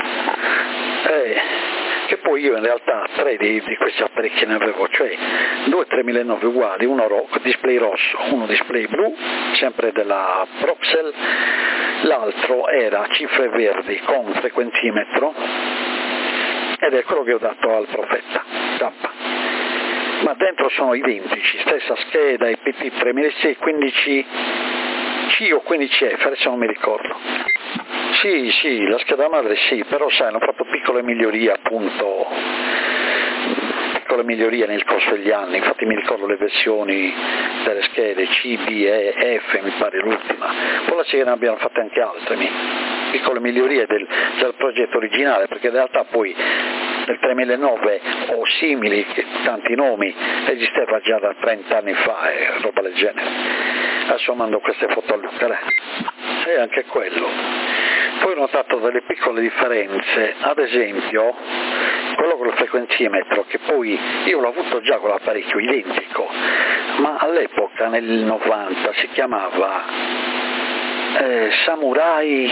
che poi io in realtà 3 di questi apparecchi ne avevo, cioè 2 3009 uguali, uno display rosso, uno display blu, sempre della Proxel, l'altro era cifre verdi con frequenzimetro ed è quello che ho dato al Profeta, stampa. Ma dentro sono identici, stessa scheda, IPT 3006, 15C o 15F, adesso non mi ricordo. Sì, la scheda madre sì, però sai, hanno fatto piccole migliorie appunto, piccole migliorie nel corso degli anni, infatti mi ricordo le versioni delle schede C, B, E, F, mi pare l'ultima, poi che ne abbiano fatte anche altre, piccole migliorie del progetto originale, perché in realtà poi nel 3009 o simili, tanti nomi, esisteva già da 30 anni fa e roba del genere. Adesso mando queste foto a Luca, e anche quello. Poi ho notato delle piccole differenze, ad esempio quello con il frequenzimetro, che poi io l'ho avuto già con l'apparecchio identico, ma all'epoca nel 90 si chiamava Samurai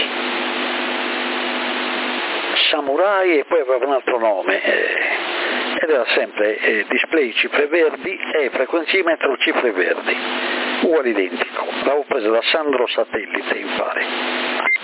e poi aveva un altro nome, ed era sempre display cifre verdi e frequenzimetro cifre verdi, uguale identico, l'avevo preso da Sandro Satellite mi pare.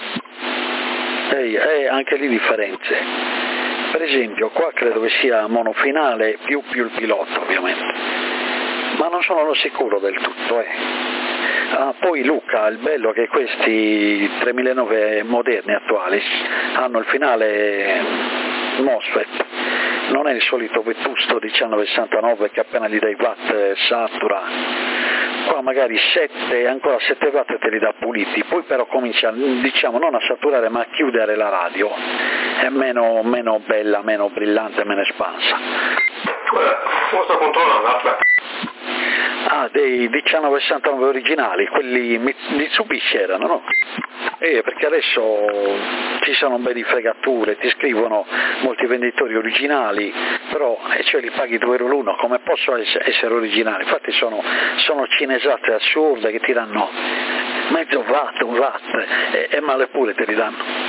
Anche lì differenze, per esempio qua credo che sia monofinale più il pilota ovviamente, ma non sono sicuro del tutto. Poi Luca, il bello è che questi 3009 moderni attuali hanno il finale MOSFET, non è il solito vetusto 1969 che appena gli dai watt satura. Qua magari 7 watt te li dà puliti, poi però comincia, diciamo, non a saturare ma a chiudere la radio, è meno bella, meno brillante, meno espansa. Lo sto controllando, aspetta. Dei 1969 originali, quelli Mitsubishi erano, no? Perché adesso ci sono un bel di fregature, ti scrivono molti venditori originali, però cioè li paghi 2 euro l'uno, come posso essere originali? Infatti sono cinesate assurde che ti danno mezzo watt, un watt, e male pure te li danno.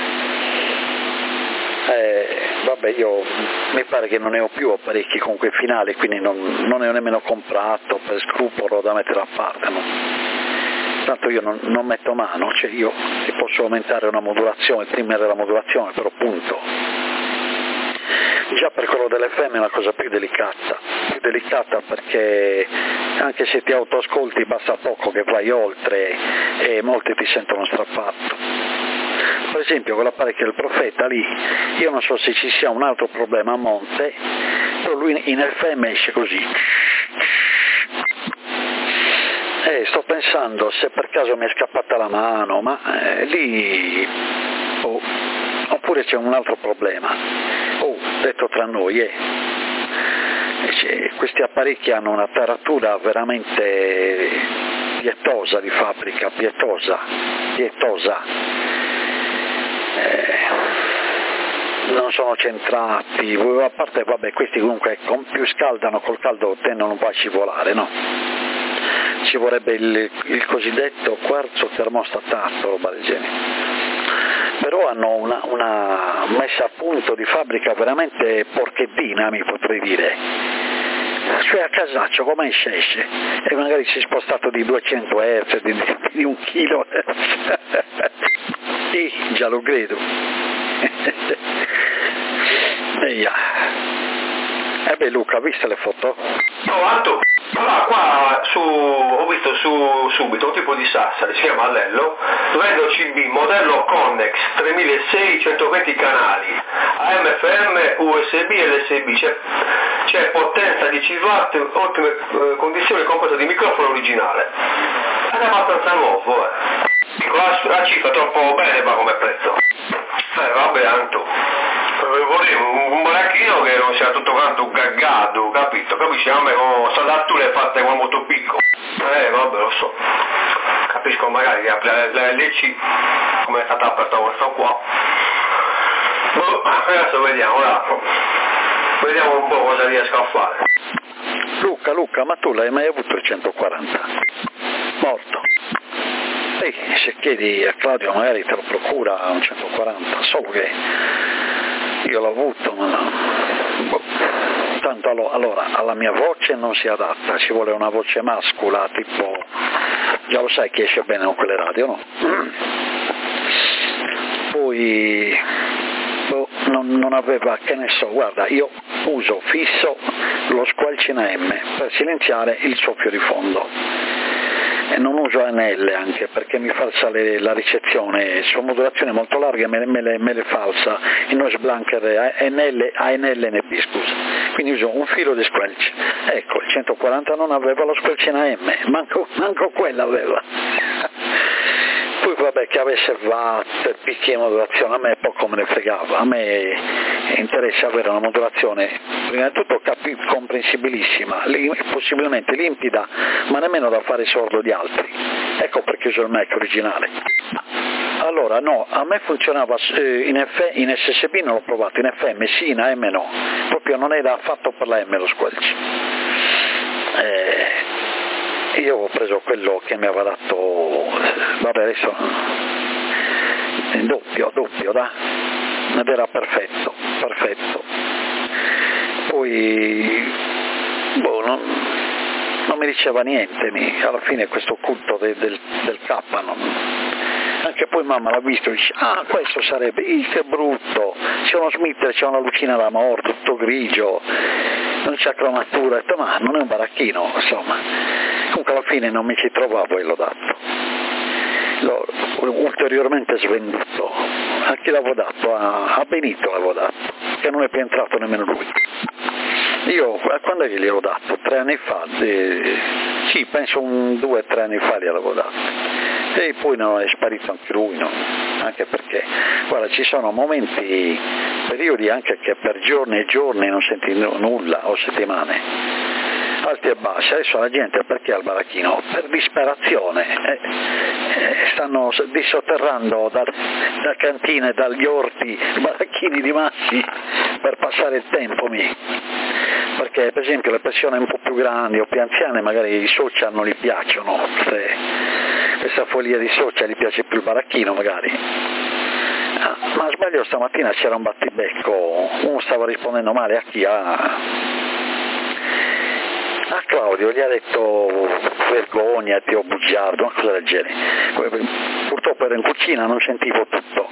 Vabbè, io mi pare che non ne ho più apparecchi con quei finali, quindi non ne ho nemmeno comprato per scrupolo da mettere a parte, no? tanto io non metto mano, cioè io ti posso aumentare una modulazione, primere la modulazione, però punto. Già per quello dell'FM è una cosa più delicata perché anche se ti autoascolti basta poco che vai oltre e molti ti sentono strappato. Per esempio con l'apparecchio del Profeta lì, io non so se ci sia un altro problema a monte, però lui in FM esce così. Sto pensando se per caso mi è scappata la mano, ma lì... oppure c'è un altro problema. Detto tra noi, questi apparecchi hanno una taratura veramente pietosa di fabbrica, pietosa. Non sono centrati, a parte questi comunque più scaldano, col caldo tendono un po' a scivolare, no? Ci vorrebbe il cosiddetto quarzo termostatato, roba del genere. Però hanno una messa a punto di fabbrica veramente porcheddina, mi potrei dire, cioè a casaccio come esce e magari si è spostato di 200 Hz, di 1 kHz. Sì, già lo credo. Luca, viste le foto? No, Anto, qua ho visto subito un tipo di Sassari, si chiama Allello, vendo CB modello Connex 3600, 120 canali, AM, FM, USB e LSB, c'è potenza 10 watt, ottime condizioni, composta di microfono originale. È abbastanza nuovo, la cifra troppo bene ma come prezzo. Vabbè, Anto, volevo un baracchino che non sia tutto quanto gaggato, capito? Capisci? A me con saldature fatte con molto piccolo. Vabbè, lo so. Capisco magari che la LC come è stata aperta questo qua. Adesso vediamo un po' cosa riesco a fare. Luca, ma tu l'hai mai avuto il 140? Morto. Se chiedi a Claudio magari te lo procura un 140, solo che io l'ho avuto, ma tanto allora alla mia voce non si adatta, ci vuole una voce mascula, tipo, già lo sai che esce bene con quelle radio, no? Poi non aveva, che ne so, guarda, io uso fisso lo squelch in AM per silenziare il soffio di fondo. E non uso ANL anche perché mi falsa la ricezione, su modulazioni molto larghe me le falsa il noise blanker ANL-NB, scusa, quindi uso un filo di squelch. Ecco, il 140 non aveva lo squelch in AM, manco quella aveva. Poi vabbè, che avesse watt, picchi di modulazione, a me poco me ne fregava, a me interessa avere una modulazione prima di tutto comprensibilissima, possibilmente limpida, ma nemmeno da fare sordo di altri. Ecco perché uso il mic originale. Allora no, a me funzionava in SSB, non l'ho provato, in FM sì, in AM no, proprio non era fatto per la M lo squelch. Io ho preso quello che mi aveva dato, vabbè adesso doppio da, ed era perfetto. Poi non mi diceva niente, alla fine questo culto del K anche poi mamma l'ha visto e dice questo sarebbe, che brutto, c'è uno smitter, c'è una lucina da morto, tutto grigio, non c'è cromatura, ho detto, ma non è un baracchino, insomma. Comunque alla fine non mi ci trovavo e l'ho dato. L'ho ulteriormente svenduto. A chi l'avevo dato? A Benito l'avevo dato, che non è più entrato nemmeno lui. Io quando gliel'ho dato? 3 anni fa, sì, penso 2 o 3 anni fa gliel'avevo dato. E poi non è sparito anche lui, no? Anche perché, guarda, ci sono momenti, periodi anche che per giorni e giorni non senti nulla, o settimane, alti e bassi. Adesso la gente perché al baracchino? Per disperazione, stanno dissotterrando da cantine, dagli orti, baracchini di massi per passare il tempo, perché per esempio le persone un po' più grandi o più anziane magari i social non gli piacciono, questa follia di social, gli piace più il baracchino magari. Ma sbaglio, stamattina c'era un battibecco, uno stava rispondendo male a chi a Claudio gli ha detto vergogna, ti ho bugiardo, una cosa del genere. Purtroppo ero in cucina, non sentivo tutto.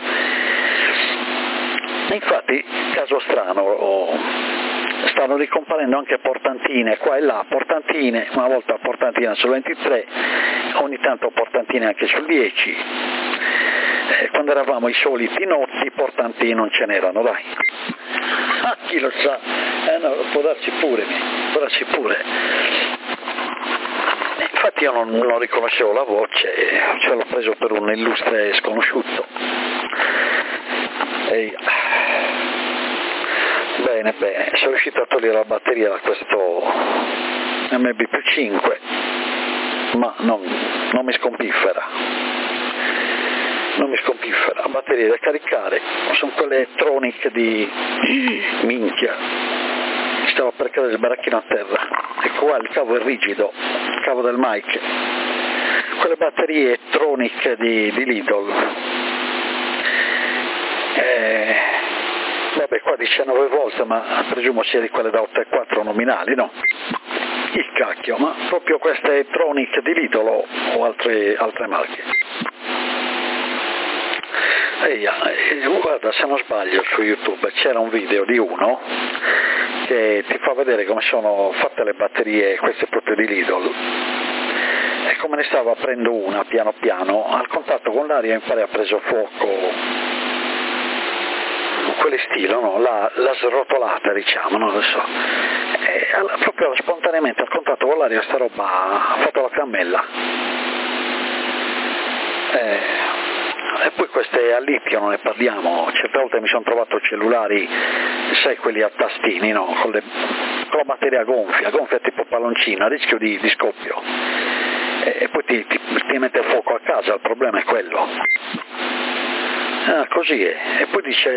Infatti, caso strano, stanno ricomparendo anche portantine qua e là, portantine, una volta portantina sul 23, ogni tanto portantine anche sul 10. Quando eravamo i soliti notti, portantine non ce n'erano, dai. Ah, chi lo sa, no, può darci pure. Infatti io non riconoscevo la voce, ce l'ho preso per un illustre sconosciuto. Bene, sono riuscito a togliere la batteria da questo MB+5, ma non mi scompiffera. La batteria da caricare sono quelle Tronic di minchia. Stavo per cadere il baracchino a terra. Ecco qua, il cavo è rigido, il cavo del mic. Quelle batterie Tronic di Lidl. Vabbè, qua 19 volt, ma presumo sia di quelle da 8,4 nominali, no? Il cacchio, ma proprio queste Tronic di Lidl o altre marche. Guarda, se non sbaglio su YouTube c'era un video di uno che ti fa vedere come sono fatte le batterie, queste proprio di Lidl, e come ne stava aprendo una piano piano, al contatto con l'aria mi pare ha preso fuoco, quelle stilo, no? La srotolata, diciamo, non lo so, e proprio spontaneamente al contatto con l'aria sta roba ha fatto la cammella. E poi queste a litio non ne parliamo, certe volte mi sono trovato cellulari, sai, quelli a tastini, no? Con la batteria gonfia tipo palloncino, a rischio di scoppio, e poi ti mette fuoco a casa, il problema è quello. Così è. E poi dice